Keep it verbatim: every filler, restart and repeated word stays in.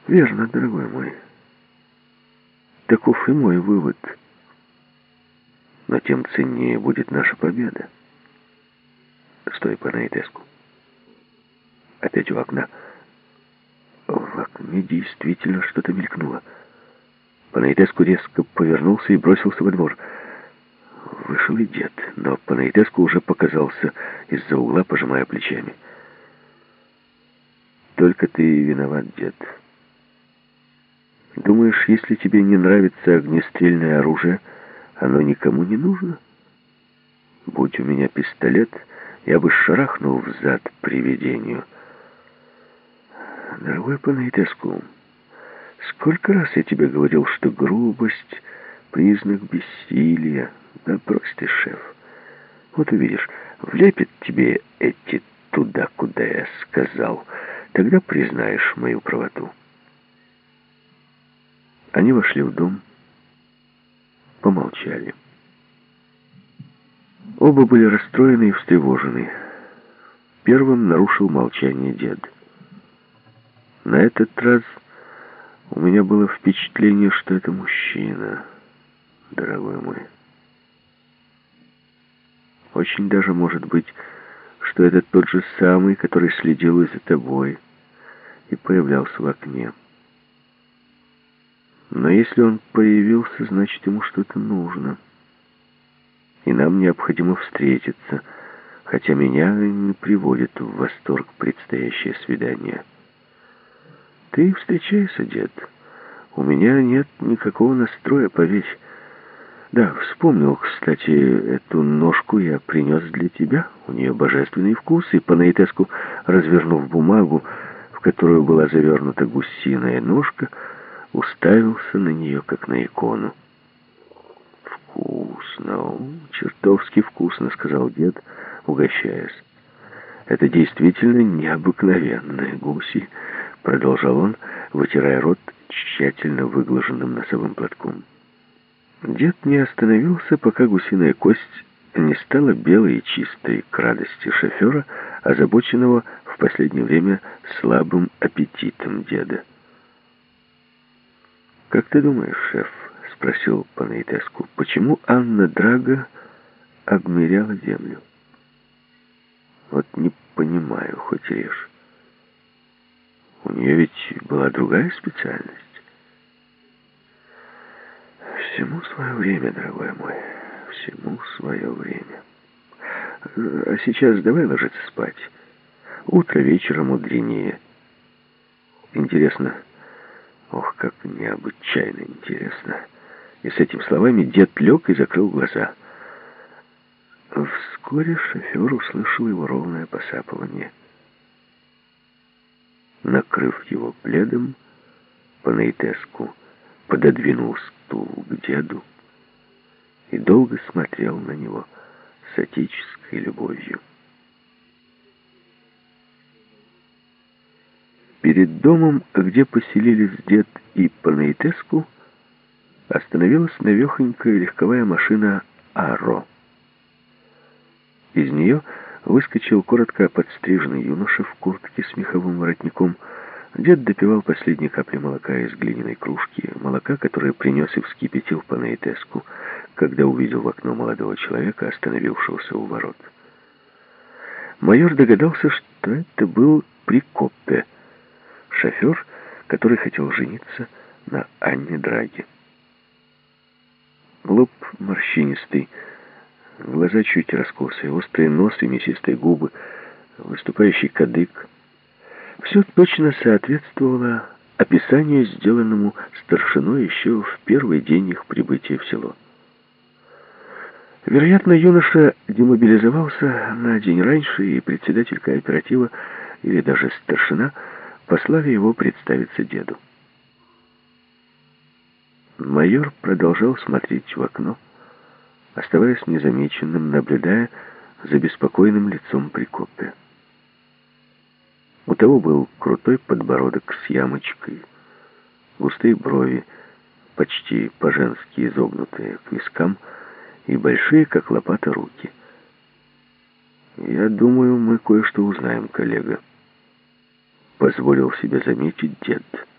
Верно, дорогой мой. Таков и мой вывод. Но тем ценнее будет наша победа. Стой, Панаитеску. Опять у окна. В окне действительно что-то мелькнуло. Панаитеску резко повернулся и бросился во двор. Вышел и дед, но Панаитеску уже показался из-за угла, пожимая плечами. Только ты и виноват, дед. Думаешь, если тебе не нравится огнестрельное оружие, оно никому не нужно? Будь у меня пистолет, я бы шарахнул взад привидению. Дорогой Панаитеску, сколько раз я тебе говорил, что грубость — признак бессилия. Да брось ты, шеф. Вот увидишь, влепит тебе эти туда, куда я сказал. Тогда признаешь мою правоту. Они вошли в дом, помолчали. Оба были расстроены и встревожены. Первым нарушил молчание дед. На этот раз у меня было впечатление, что это мужчина, дорогой мой. Очень даже может быть, что это тот же самый, который следил и за тобой и появлялся в окне. Но если он появился, значит, ему что-то нужно. И нам необходимо встретиться, хотя меня не приводит в восторг предстоящее свидание. Ты встречайся, дед. У меня нет никакого настроя, поверь. Да, вспомнил, кстати, эту ножку я принес для тебя. У нее божественный вкус, и Панаитеску, развернув бумагу, в которую была завернута гусиная ножка, уставился на нее, как на икону. «Вкусно, чертовски вкусно», — сказал дед, угощаясь. «Это действительно необыкновенные гуси», — продолжал он, вытирая рот тщательно выглаженным носовым платком. Дед не остановился, пока гусиная кость не стала белой и чистой к радости шофера, озабоченного в последнее время слабым аппетитом деда. «Как ты думаешь, шеф?» — спросил Панаитеску. «Почему Анна Драга обмеряла землю?» «Вот не понимаю, хоть режь. У нее ведь была другая специальность». «Всему свое время, дорогой мой, всему свое время. А сейчас давай ложиться спать. Утро вечера мудренее. Интересно, ох, как необычайно интересно». И с этими словами дед лег и закрыл глаза. Вскоре шофер услышал его ровное посапывание. Накрыв его пледом, Панаитеску пододвинул стул к деду и долго смотрел на него с отеческой любовью. Перед домом, где поселились дед и Панаитеску, остановилась навехонькая легковая машина «Аро». Из нее выскочил коротко подстриженный юноша в куртке с меховым воротником. Дед допивал последние капли молока из глиняной кружки, молока, которое принес и вскипятил Панаитеску, когда увидел в окно молодого человека, остановившегося у ворот. Майор догадался, что это был Прикоппе, шофер, который хотел жениться на Анне Драге. Лоб морщинистый, глаза чуть раскосые, острый нос и мясистые губы, выступающий кадык. Все точно соответствовало описанию, сделанному старшиной еще в первый день их прибытия в село. Вероятно, юноша демобилизовался на день раньше, и председатель кооператива, или даже старшина, послали его представиться деду. Майор продолжал смотреть в окно, оставаясь незамеченным, наблюдая за беспокойным лицом Прикоппе. У того был крутой подбородок с ямочкой, густые брови, почти по-женски изогнутые к вискам, и большие, как лопата, руки. «Я думаю, мы кое-что узнаем, коллега», — позволил себе заметить дед.